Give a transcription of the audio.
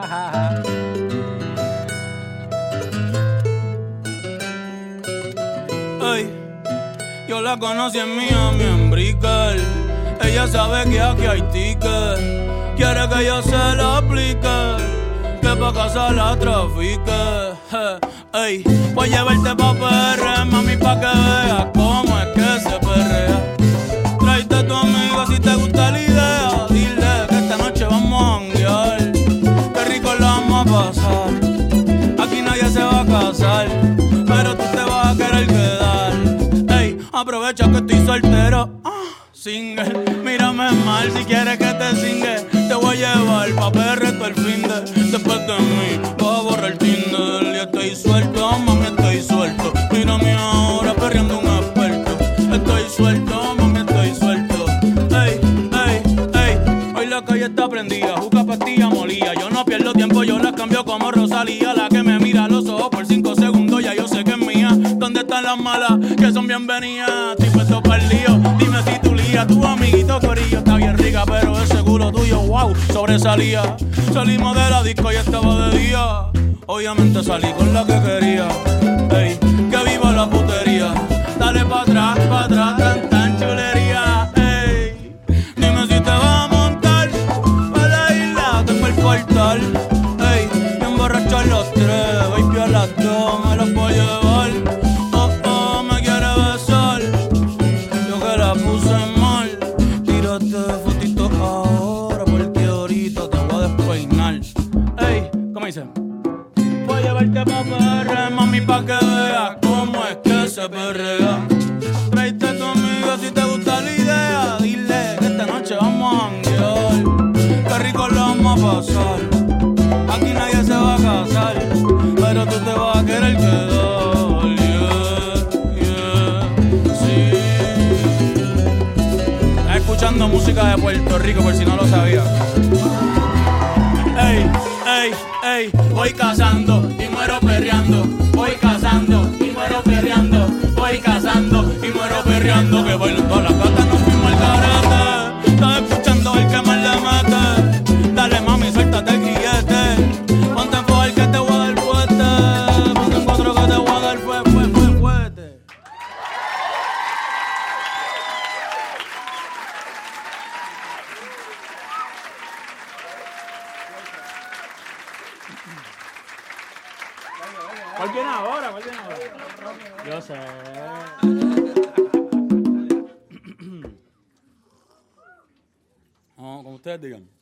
Ey, yo la conocí en Miami, en Brickell. Ella sabe que aquí hay ticket. Quiere que yo se la aplique, que pa' casa la trafique. Ey, voy a llevarte pa' PR, mami, pa' que veas cómo es que se perrea. Tráete a tu amiga si te gusta la idea. Dile que esta noche vamos a janguear. Qué rico la vamos a pasar. Aquí nadie se va a casar, pero tú te vas a querer quedar. Ey, aprovecha que estoy soltero. Single, mírame mal si quieres que te singue. Te voy a llevar pa' PR todo el finde. Después de mí vas a borrar el Tinder. Y estoy suelto, mami, estoy suelto. Mírame ahora perreando un experto. Estoy suelto, mami, estoy suelto. Ey, ey, ey. Hoy la calle está prendida, juca, pastilla, molía. Yo no pierdo tiempo, yo la cambio como Rosalía. La que me mira a los ojos por 5 segundos, ya yo sé que es mía. ¿Dónde están las malas que son bienvenidas? Estoy puesto para el lío, dime si tú lías. Tu amiguito corillo está bien rica, pero es seguro tuyo, wow, sobresalía. Salimos de la disco y estaba de día. Obviamente salí con la que quería. Ey, que viva la putería. Dale pa' atrás, tan tan chulería. Ey, dime si te vas a montar a la isla, tengo el portal. Ey, me emborracho a los 3, baby a las 2 me los voy a llevar. Oh, oh, me quiere besar, yo que la puse mal. Tírate fotito ahora porque ahorita te voy a despeinar. Ey, ¿cómo dice? Voy a llevarte pa' PR, mami, pa' que veas cómo es que se perrea. Tráete a tu amiga si te gusta la idea. Dile que esta noche vamos a janguear. Qué rico lo vamos a pasar. Aquí nadie se va a casar, pero tú te vas a querer quedar. Yeah, yeah, sí. Estás escuchando música de Puerto Rico por si no lo sabías. Ey, ey, ey, voy cazando y muero perreando. Voy cazando y muero perreando. Voy cazando y muero perreando. Que bailando las gatas nos fuimos al carete. Estás escuchando el que más le mete. Dale mami, suéltate el guillete. Ponte en fuego que te voy a dar fuerte. Ponte en cuatro que te voy a dar fuerte. ¿Cuál viene ahora? Yo sé. Como ustedes digan.